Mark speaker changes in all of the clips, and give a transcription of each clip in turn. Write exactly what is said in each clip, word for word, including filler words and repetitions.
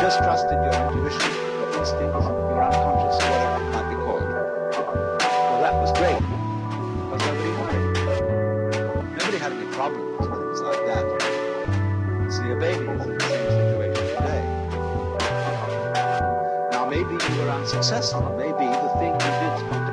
Speaker 1: just trusted your intuition, your instincts, your unconscious, whatever it might be called. Well, that was great, because nobody worried. Nobody had any problems with things like that. See, a baby is in the same situation today. Now, maybe you were unsuccessful. Maybe the thing you did spontaneously.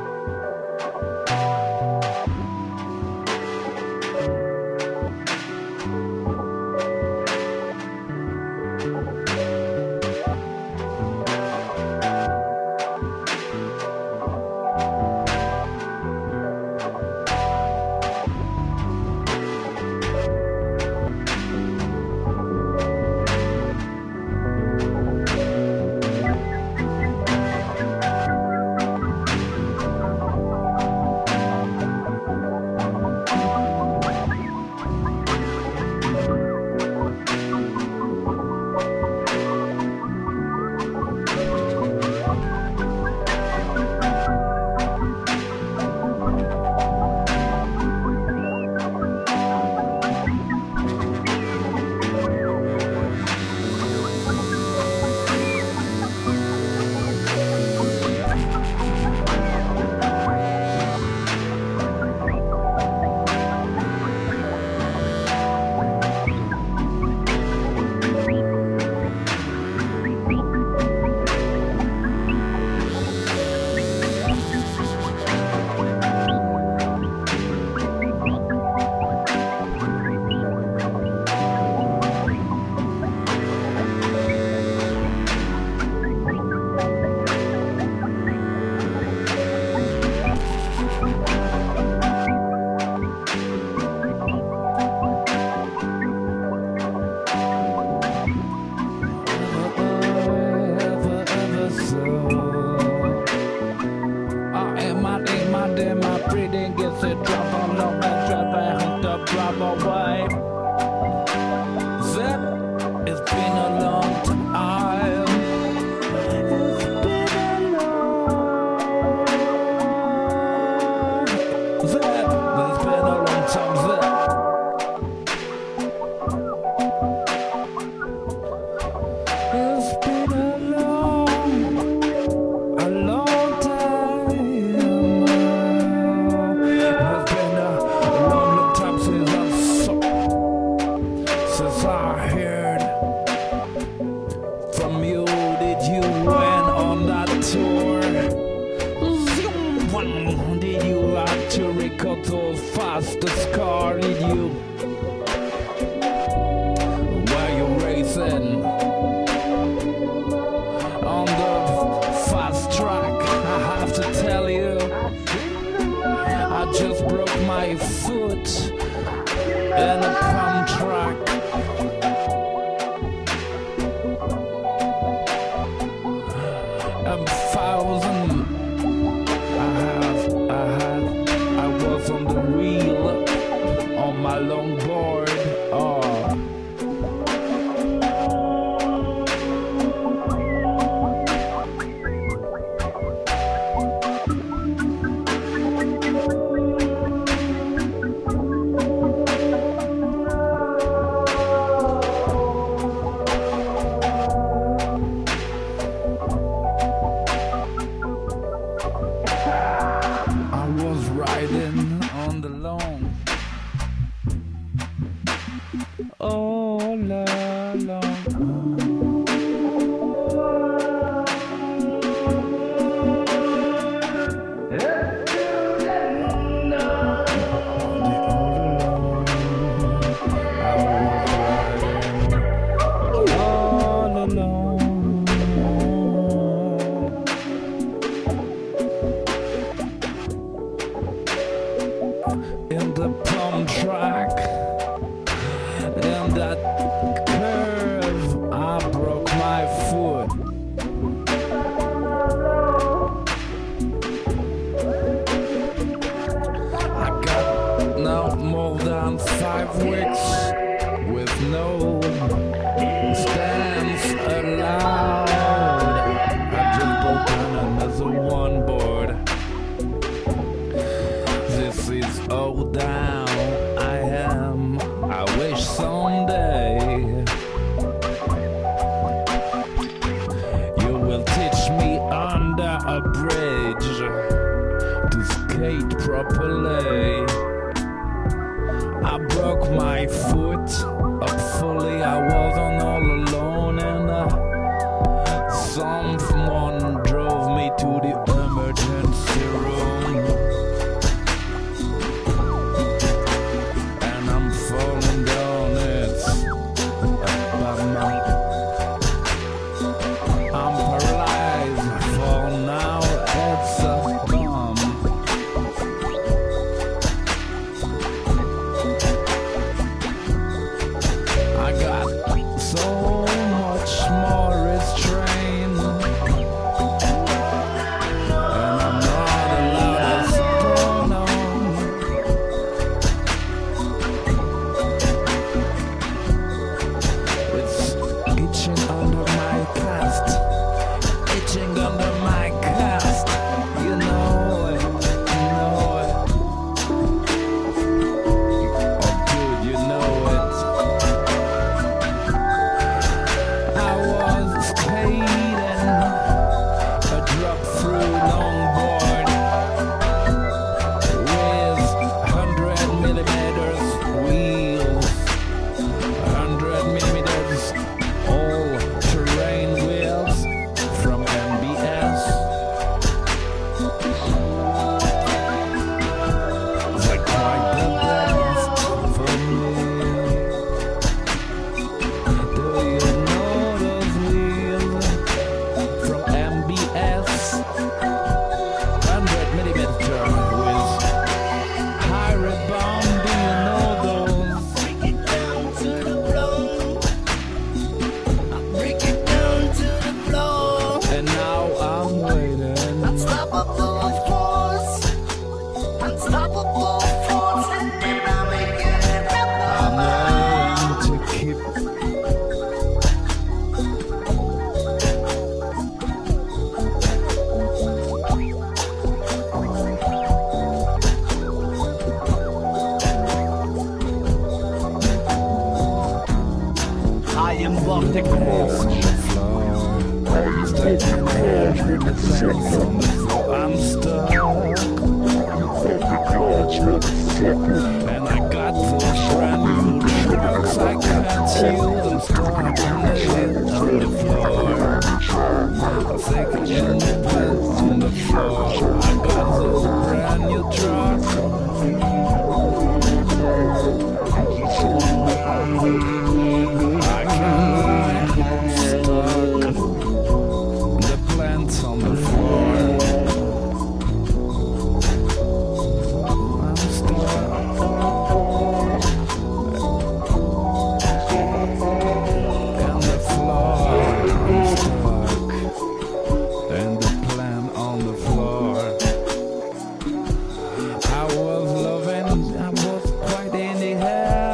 Speaker 2: In that curve, I properly. I broke my foot up fully. I wasn't all alone, and uh, someone drove me to the emergency room. And I'm falling down, it's a bummer. I'm paralyzed for now, it's a bomb. I got so much more restraint, and I'm not allowed to stone on. It's itching under my cast, itching under my cast. You know it, you know it. Oh, dude, you know it. I was skating a drop-through longboard with hundred millimeters wheels, hundred millimeters all-terrain wheels from M B S. They quite the best for me. Do you know those wheels from M B S? Hundred millimeter with high rebound. Do you know those?
Speaker 3: Break it down to the floor. I break it down to the floor.
Speaker 2: And now I'm waiting.
Speaker 3: Unstoppable force. Unstoppable force. And then I make it
Speaker 2: I'm
Speaker 3: happen.
Speaker 2: learning to keep.
Speaker 3: I am Bob the
Speaker 2: Balls on the floor. Stepping on the fence on the floor. I'm stuck. And I got those brand new drugs. I can't use them. Stuck in the head on the floor. I think it's in the bed on the floor. I got those brand new drugs. I can't lie. Stuck. The plants on the floor. I'm stuck. And the floor. I'm stuck. And the plant on the floor. I was loving, I was quite in the air.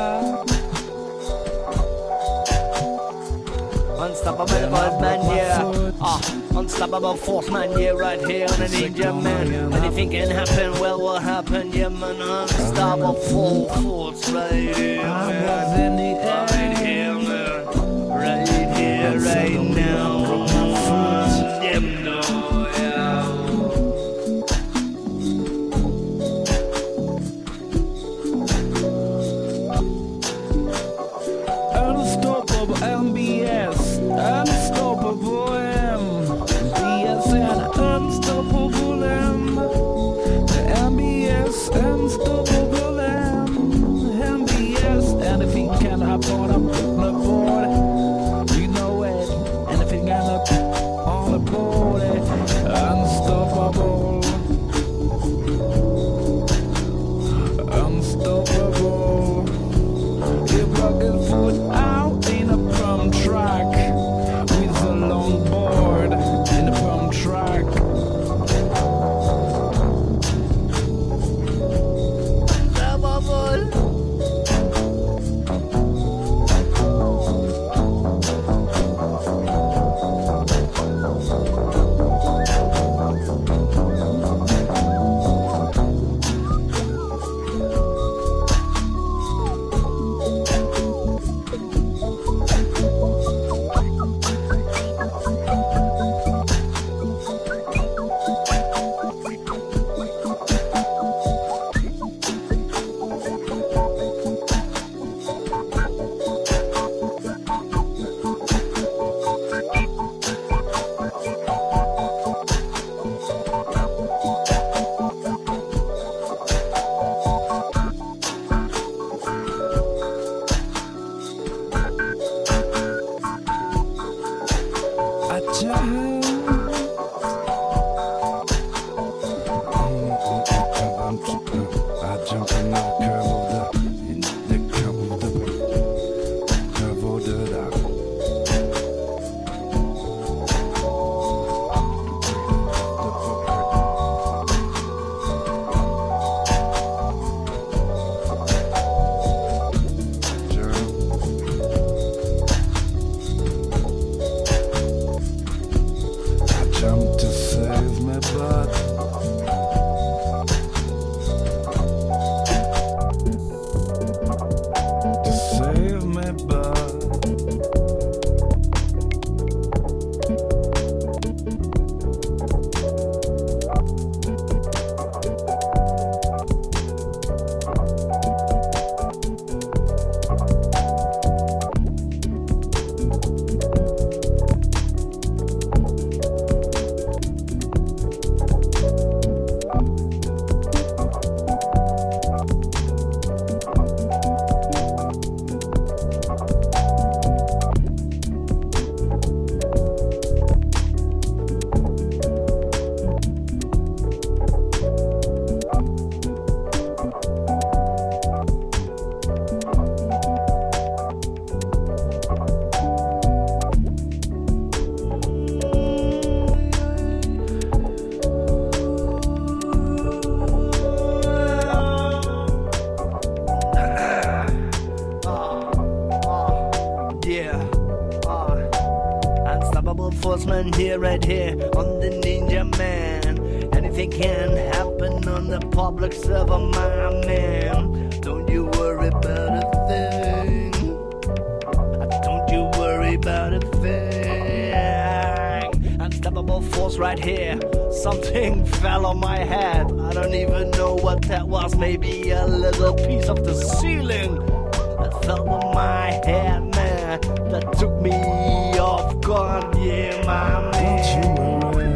Speaker 3: Unstoppable force man, yeah. Ah, unstoppable force man, yeah, right here on the ninja man. Anything can happen, well, what happened, yeah, man. Unstoppable force right here,
Speaker 2: I was
Speaker 3: man.
Speaker 2: in the air.
Speaker 3: Right here, man. Right here, right now. Yeah, no, yeah.
Speaker 2: Unstoppable M B S, unstoppable M B S and unstoppable M. The M B S, unstoppable M. M B S, anything can happen.
Speaker 3: Enforcement here, right here on the Ninja Man. Anything can happen on the public server, my man. Don't you worry about a thing. Don't you worry about a thing. Unstoppable force right here. Something fell on my head. I don't even know what that was. Maybe a little piece of the ceiling that fell on my head, man. That took me off guard, yeah, my man.
Speaker 2: Don't you worry.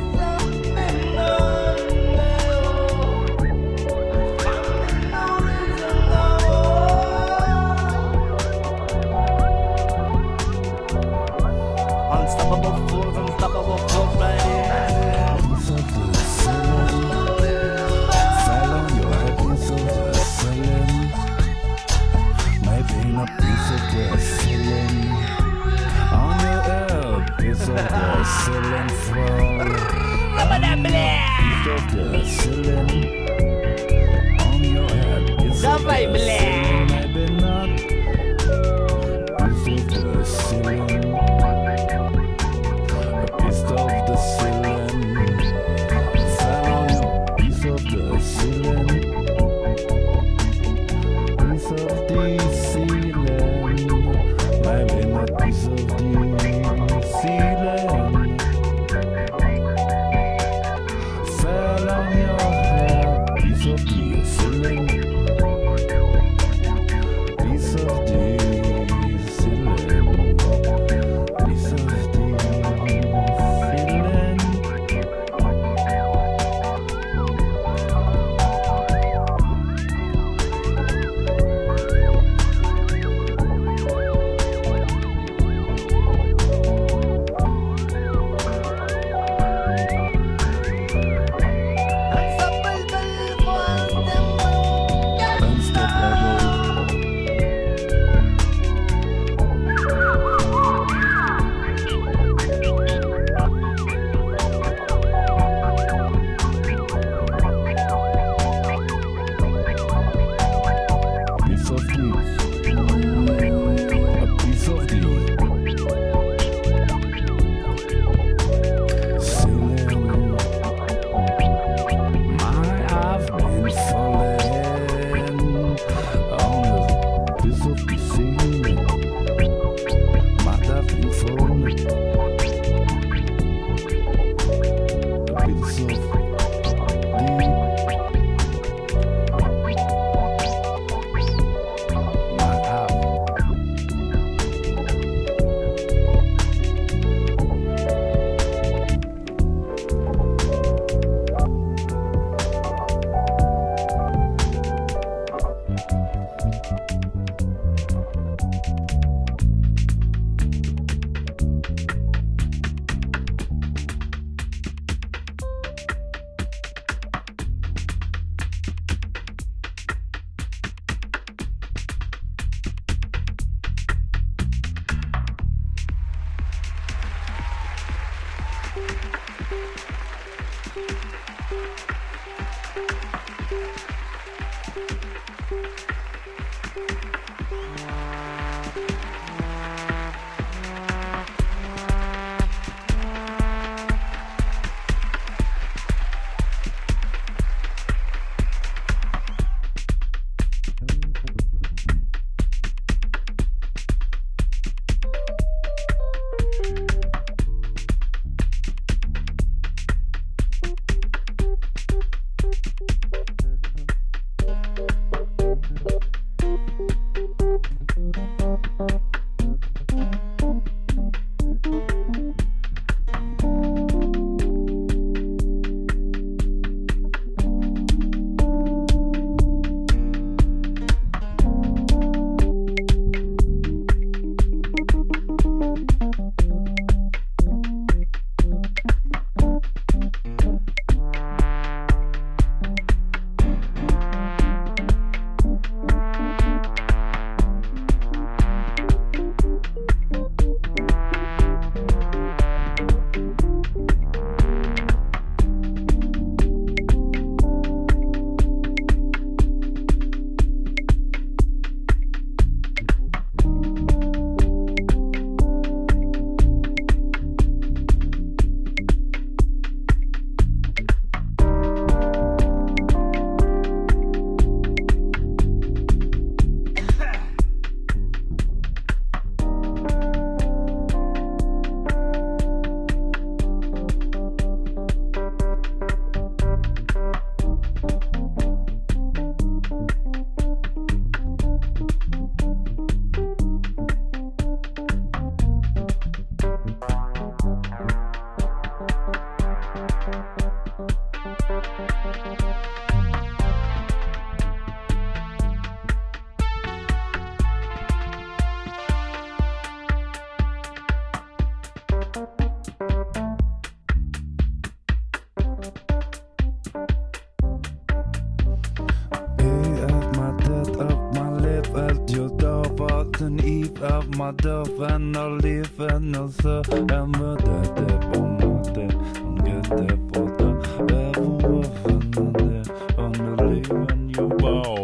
Speaker 3: Unstoppable force, unstoppable force right here.
Speaker 2: Piece of the ceiling. Fell on your head, piece of the ceiling. Maybe not piece of the ceiling. On your head, piece of the ceiling floor. Piece of the ceiling. On your head, piece of the ceiling. Maybe not. Piece of the ceiling. A piece of the ceiling. Fell on your piece of the ceiling. Piece of the ceiling. Maybe not piece of the ceiling. Fell on your head, piece of the ceiling. av meg døven og livet og så jeg møter det på måte og gøtte på det jeg var vennene og når livet jo wow.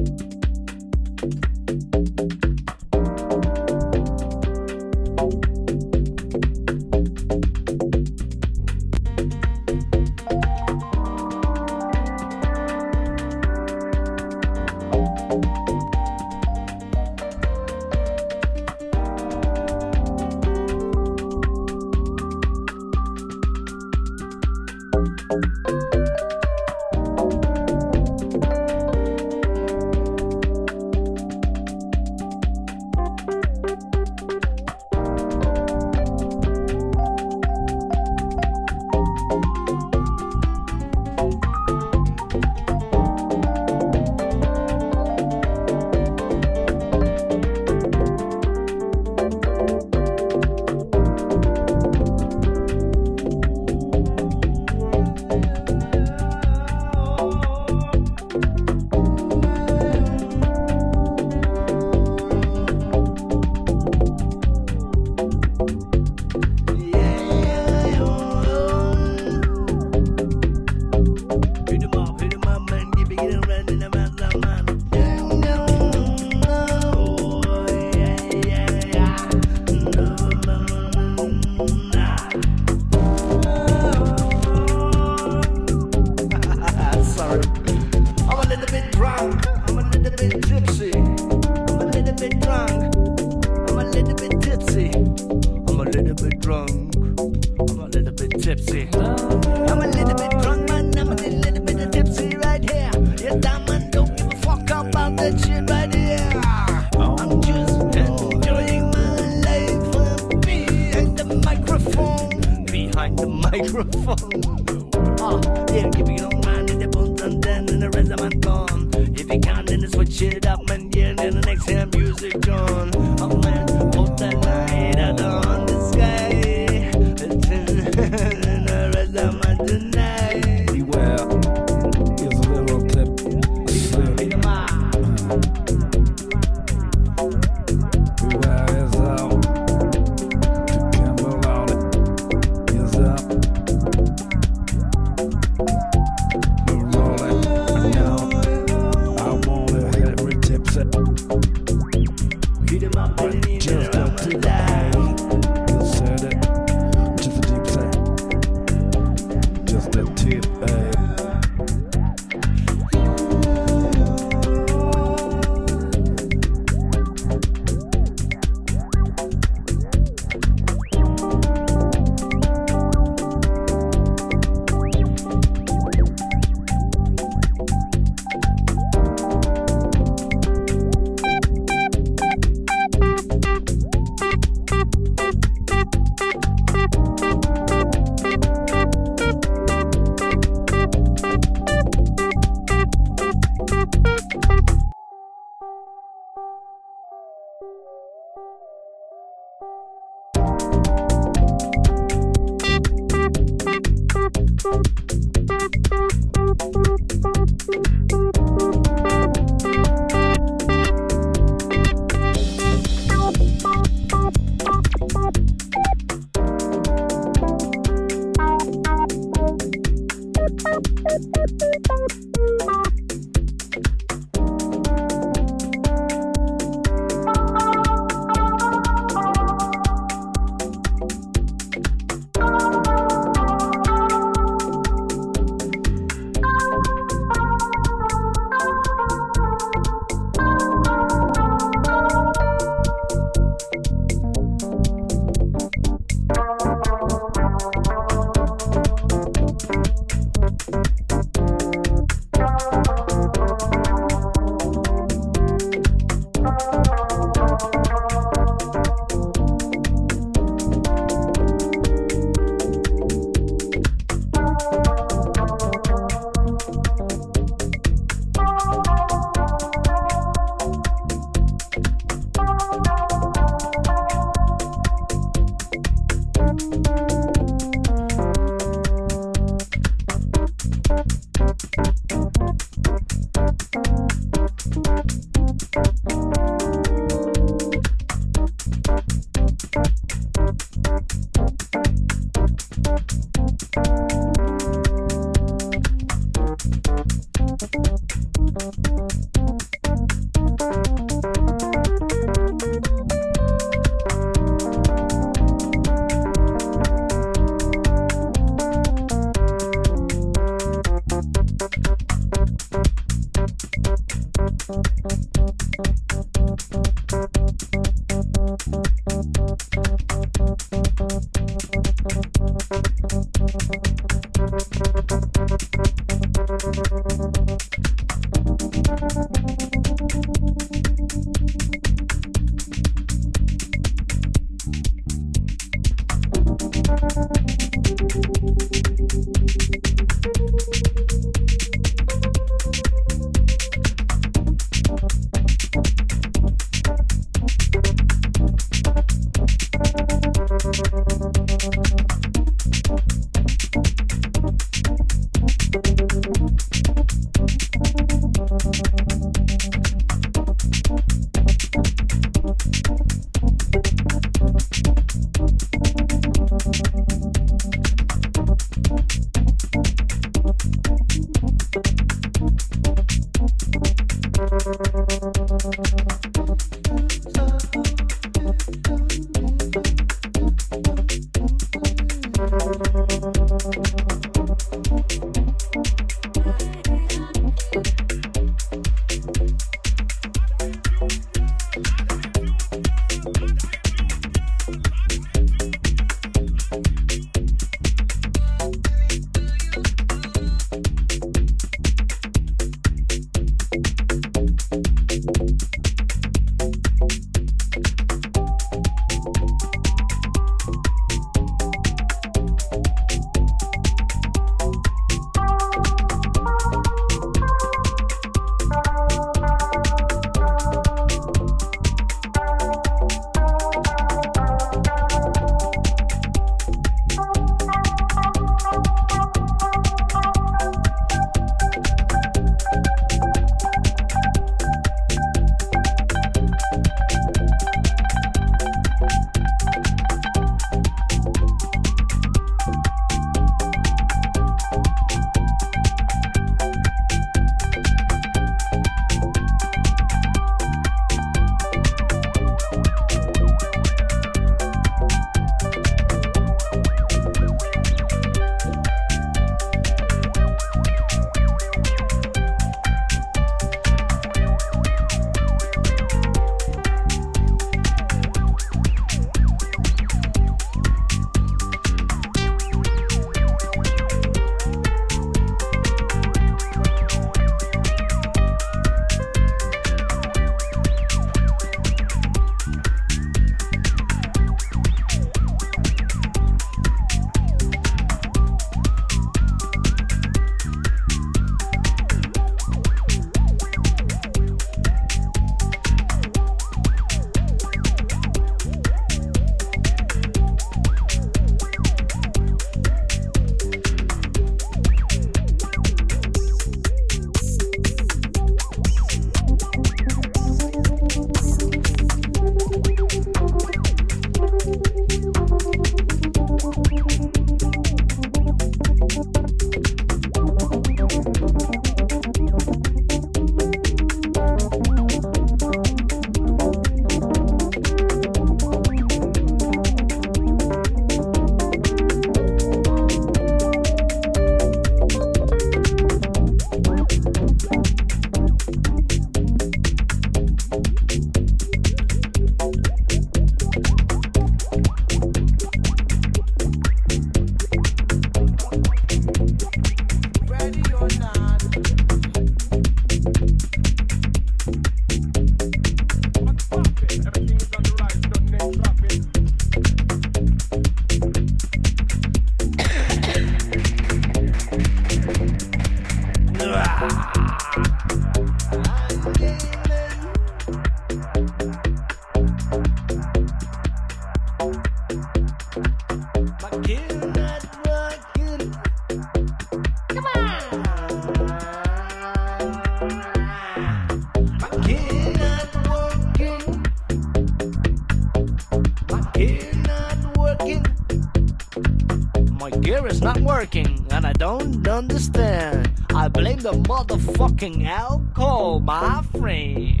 Speaker 3: here is not working, and I don't understand. I blame the motherfucking alcohol, my friend.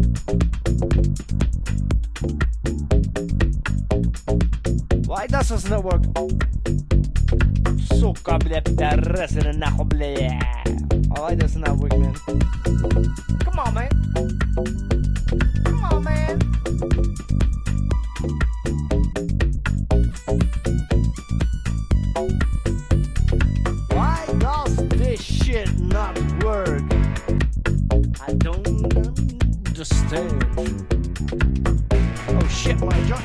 Speaker 3: Why does this not work? Сука, блядь, пидорасы, нахуй, блядь. Why does it not work, man? Come on, man. Come on, man. Why does this shit not work? I don't understand. Oh shit, my joint.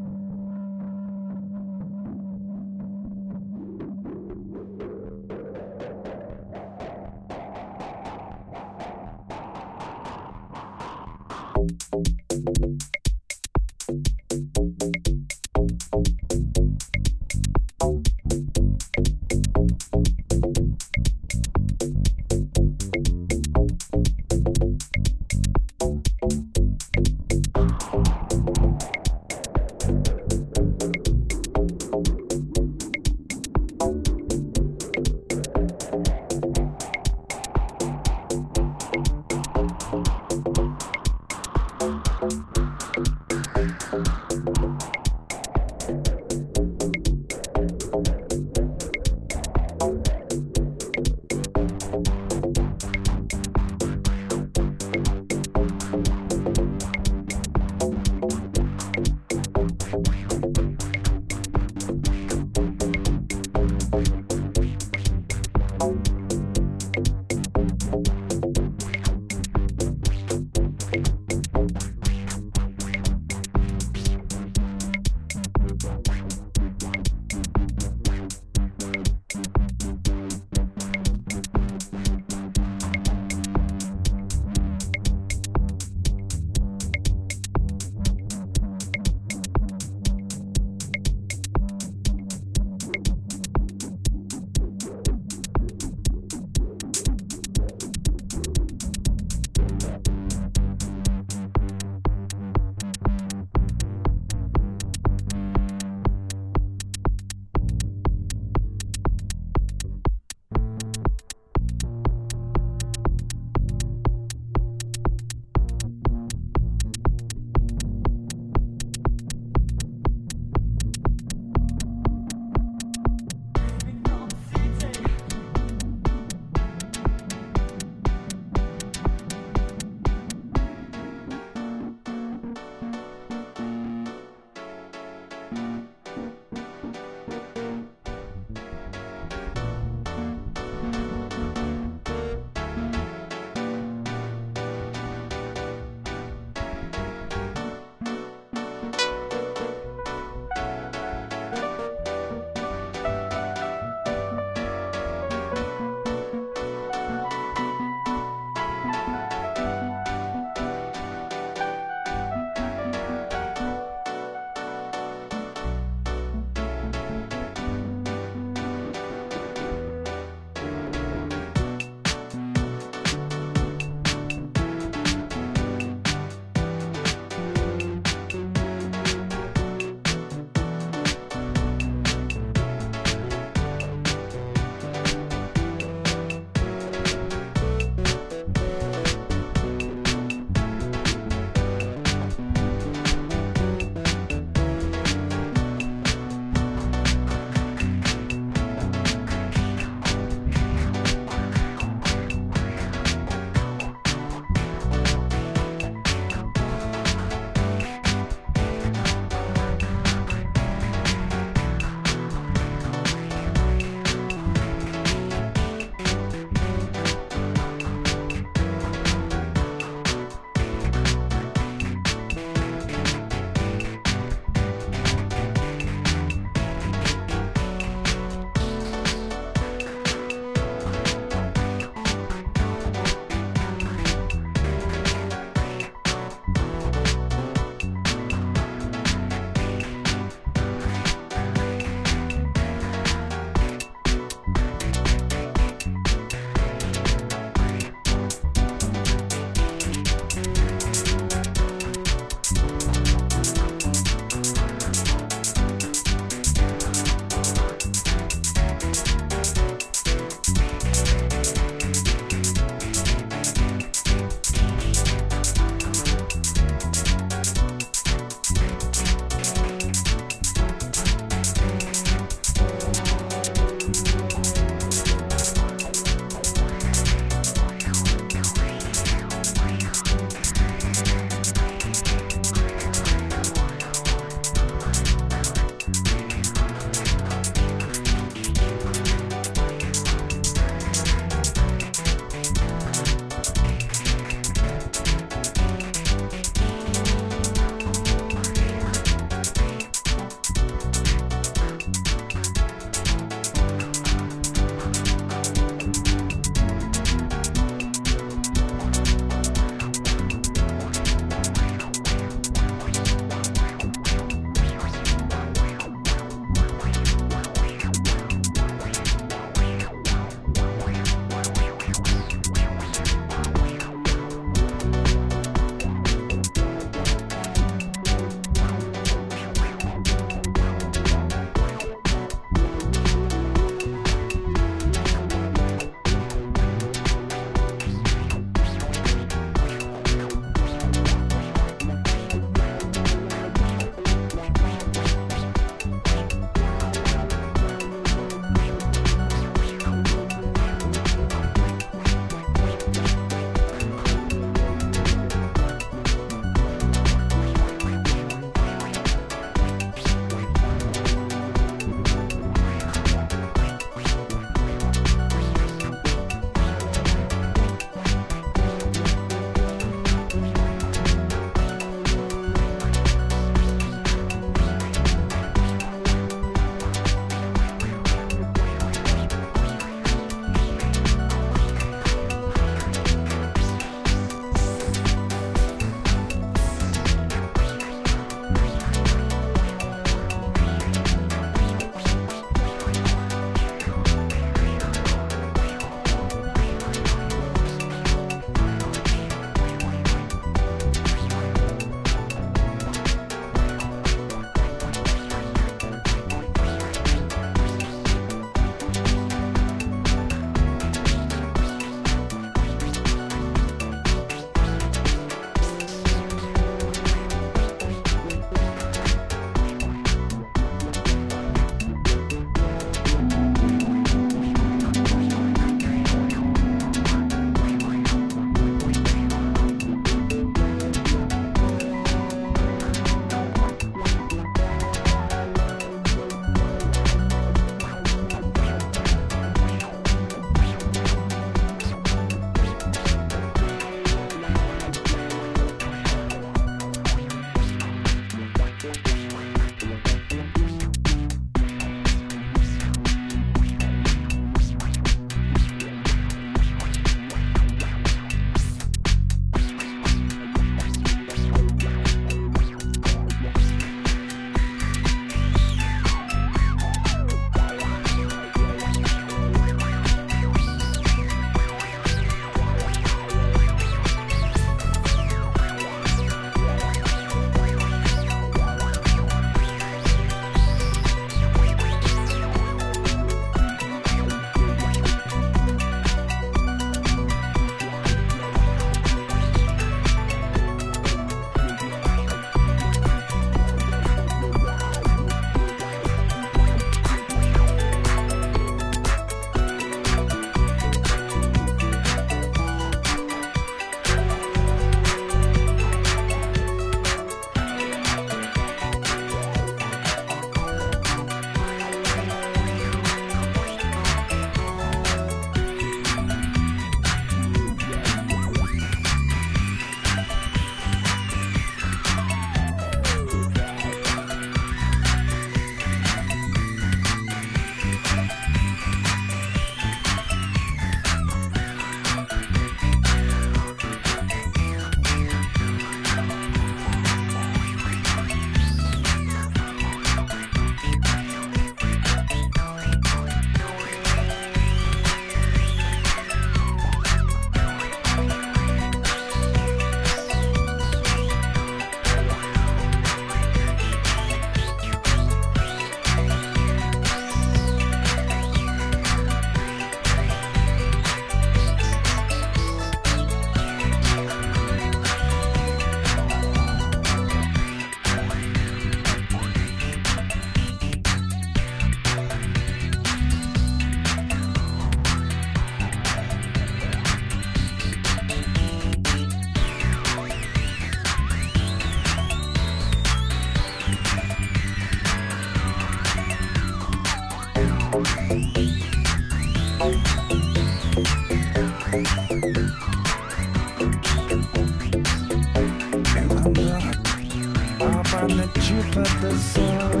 Speaker 2: underneath the sun.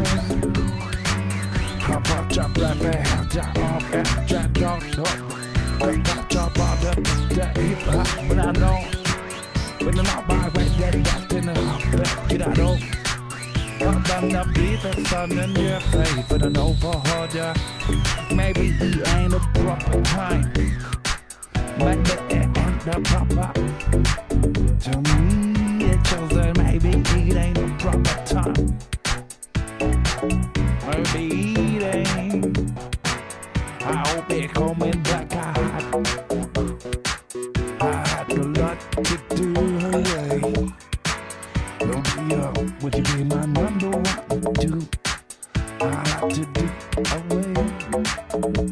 Speaker 2: I brought your black bag, your arm, and your dog, I got your bottom, the hip, but I know. When I'm not by way, yeah, they got in the hop, get out of. Up on the beat, the sun in your face, but I know for hard, yeah. Maybe it ain't a proper time. Maybe it ain't the proper. To me, it shows that maybe it ain't the proper time. Maybe it ain't. I hope it coming back. I had, I had a lot to do. Hey. Don't be up, would you be my number one? Do I have to do away?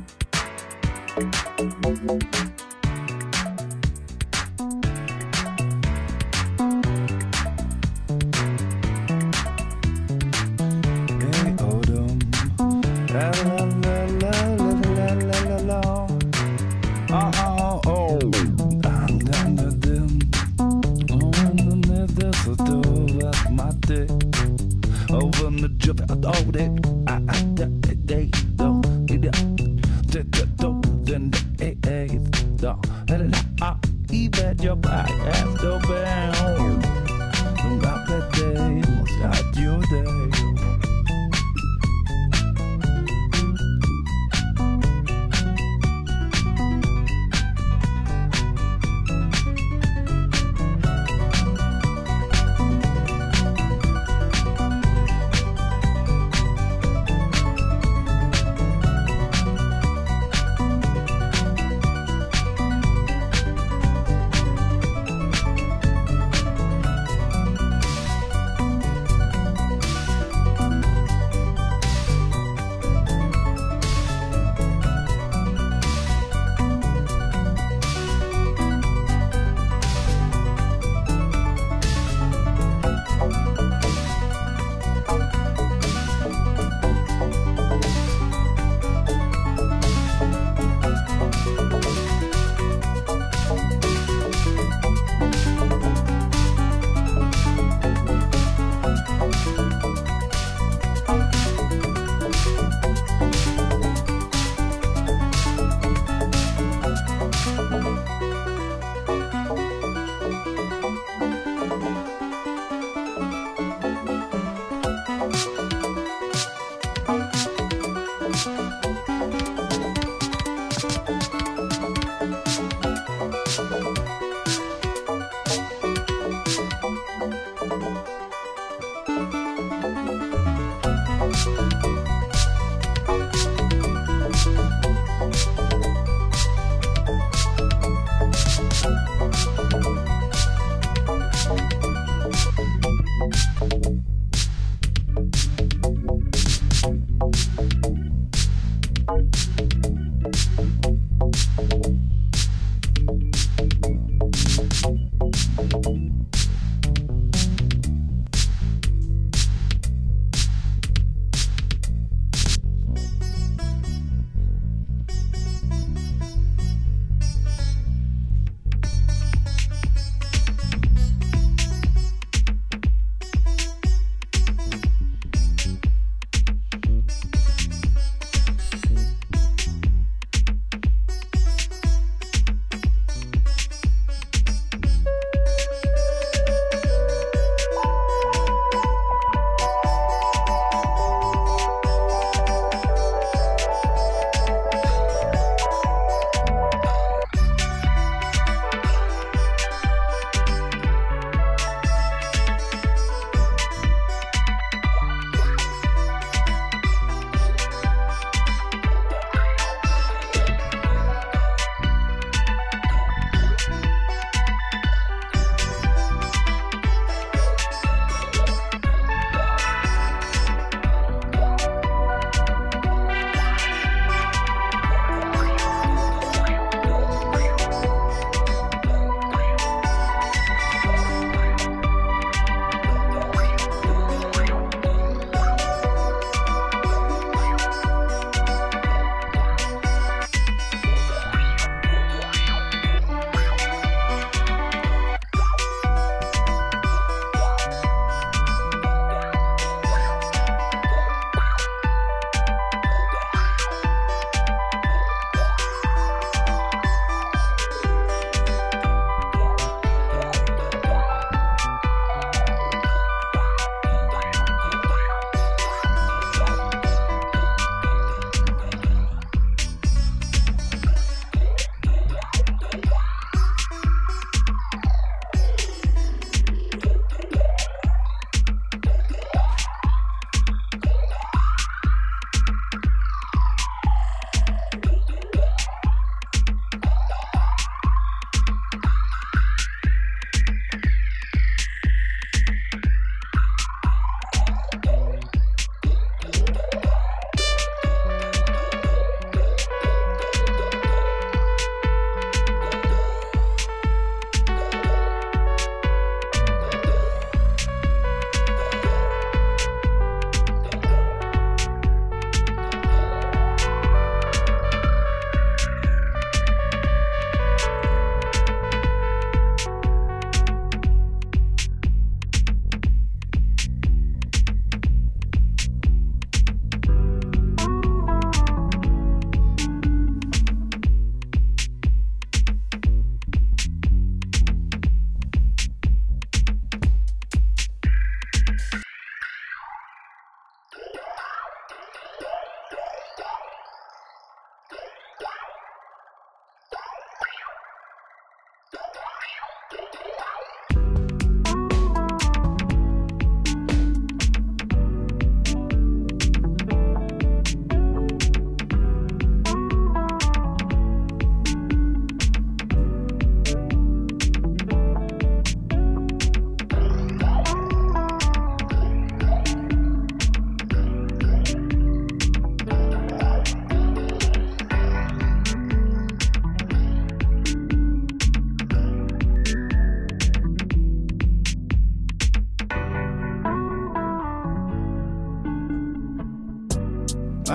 Speaker 2: Hey, Odom, la la la la la la la la. Oh oh oh, I'm down to them. Oh, underneath this a door at my dick. Over the drip out all day. I I they they don't get it. The the don't then the a don't let it out. Even your back ass the bound. Don't got that day, must have your day.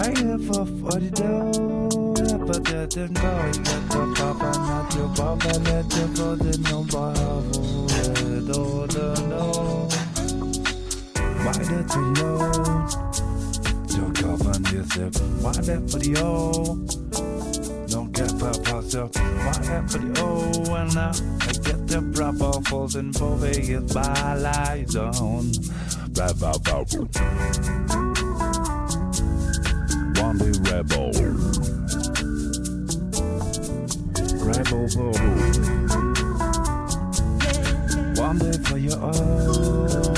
Speaker 2: I have a forty dollars, but that didn't go. You got the papa, not your papa, let your brother know about no, no, no. Why that you know? Your cover is it? Why that for the old? Don't get papa, so why that for the old? And now I get the proper falls in for Vegas by light zone. Right, right, right. One day rebel, rebel, one day for your own.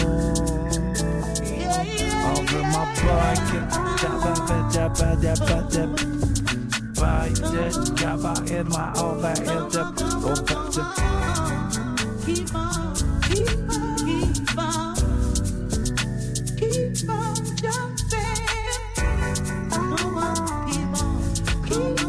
Speaker 2: Over my pocket, jabba, jabba, jabba, jabba, bite it, jabba in my over, jabba, over, jabba.
Speaker 4: Keep on, keep on, keep on, keep on jumping. Come on, keep on, keep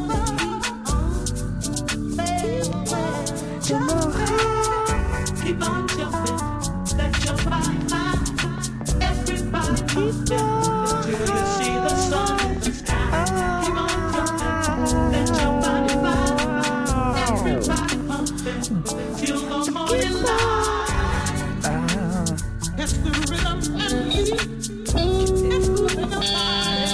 Speaker 4: on, baby, jumping. Keep on jumping, let your body fly. Everybody keep on till you see the sun in the sky. Keep on jumping, let your body fly. Everybody pumping till the morning light. It's the rhythm and beat. It's moving your body.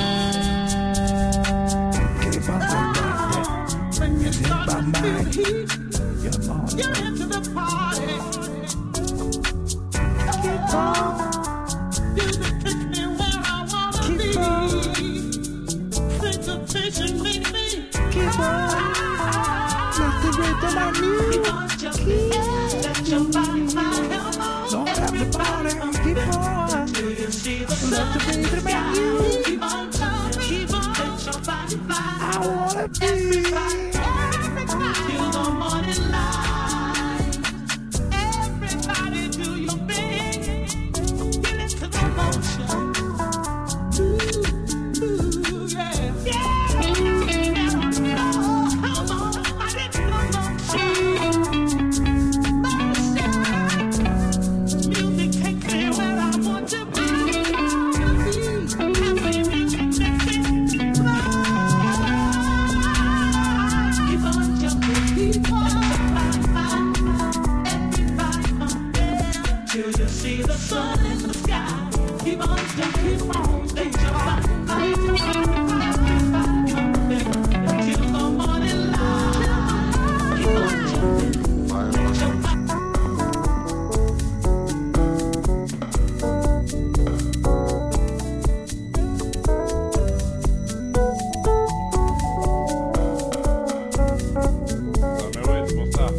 Speaker 2: Keep on
Speaker 4: Oh, when you start to feel the heat,
Speaker 2: your mom.
Speaker 4: you're into the party. Keep on. Music takes me where I wanna
Speaker 2: Keep
Speaker 4: be.
Speaker 2: on.
Speaker 4: Think of vision make me.
Speaker 2: Keep on. Let the rhythm I knew.
Speaker 4: Keep on jumping. Let your body fly. Come on.
Speaker 2: Don't have the body. Keep on.
Speaker 4: Till you see the
Speaker 2: Let the
Speaker 4: sun in the
Speaker 2: rhythm I
Speaker 4: sky.
Speaker 2: knew.
Speaker 4: Keep on jumping. Keep on. Let your body fly.
Speaker 2: I wanna be.
Speaker 4: Everybody, everybody, till the morning light. Everybody do your thing. Get into the motion. Ooh, ooh, yeah. Yeah. Oh, come on. I didn't know motion. Motion. Music takes me where I want to be. And baby, take me keep on jumping, keep on everybody pumping till you see the sun in the sky. Keep on jumping, keep on, let your body everybody pumping till the morning light. Keep on jumping, let your body.
Speaker 2: Men vad är det borta?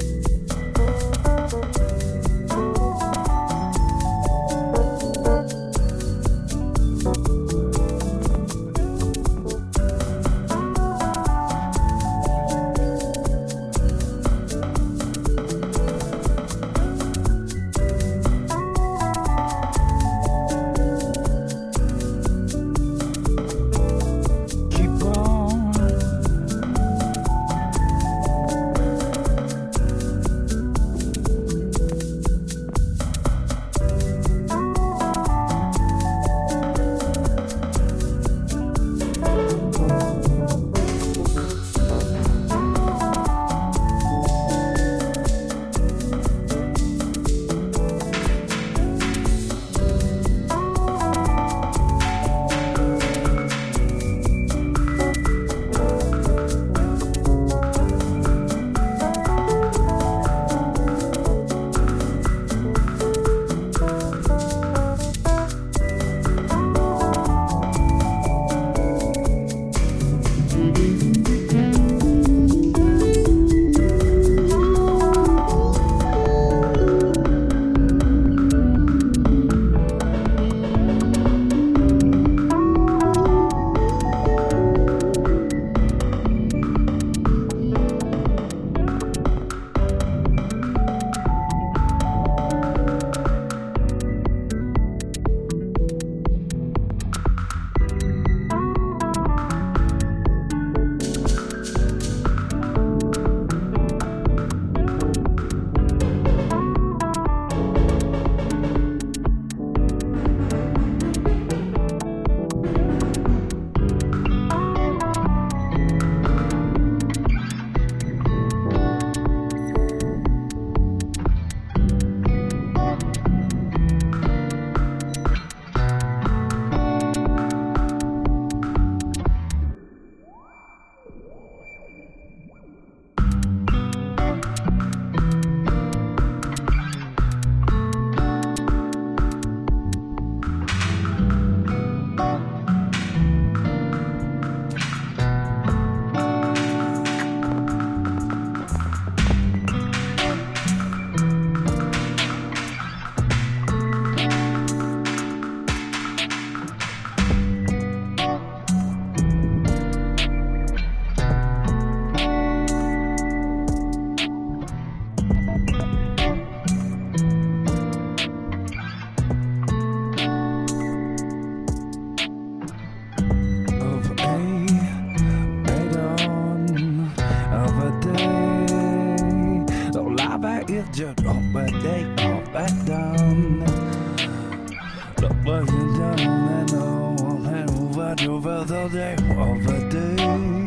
Speaker 2: just up back day, up back down. Look what you done and all and over over the day, over day,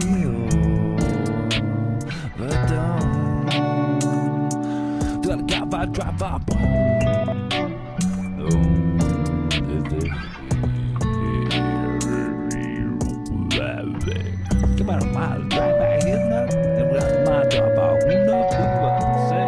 Speaker 2: over down. Till I got by drive up. Oh, is it? Come on, my drive back here now. And we got my job out. We know what to say.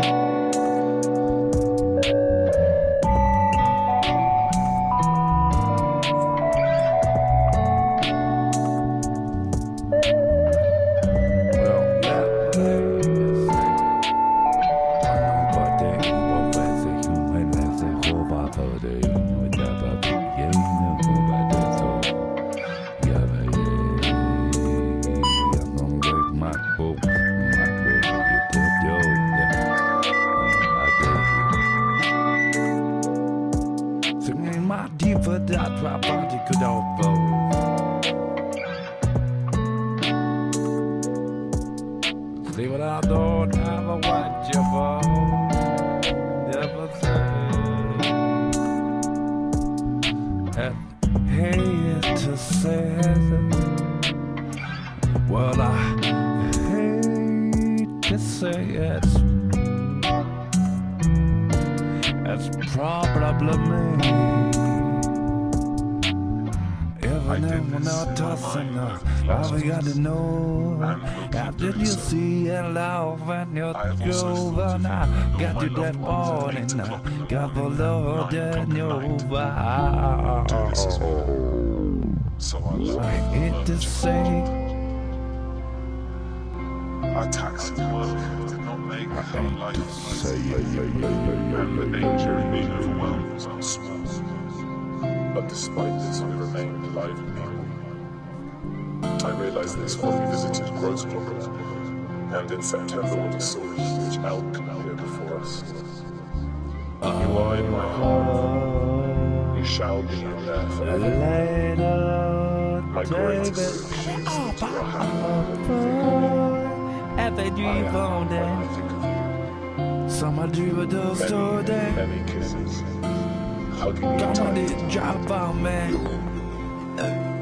Speaker 2: Well, that is but they won't as a human as a whole bother. They would never be young. But that's all. Yeah, my boat, my boat, you put your I singing my deeper that drop body could all see what I don't have a watch you for. Never say. And hate to say it. Well, I to say it's it's probably me. Even if we're not tossing up, all we got to know. After you see it love and you go, and I got you that morning, I got the Lord in your vow.
Speaker 5: So I
Speaker 2: it to say.
Speaker 5: Our tax work did not make our life easy, and the danger of being overwhelmed was unsmall. But despite this, we remained alive and people. I realized this when we visited Grossglockner, and in September when we saw a huge elk appear before us. You are in my heart, you shall be in there forever. My greatest wish is that you are happy.
Speaker 2: Every dream on that. Some I dream of those so that.
Speaker 5: Many kisses. Hugging you
Speaker 2: Come on,
Speaker 5: tight.
Speaker 2: it drop out, man.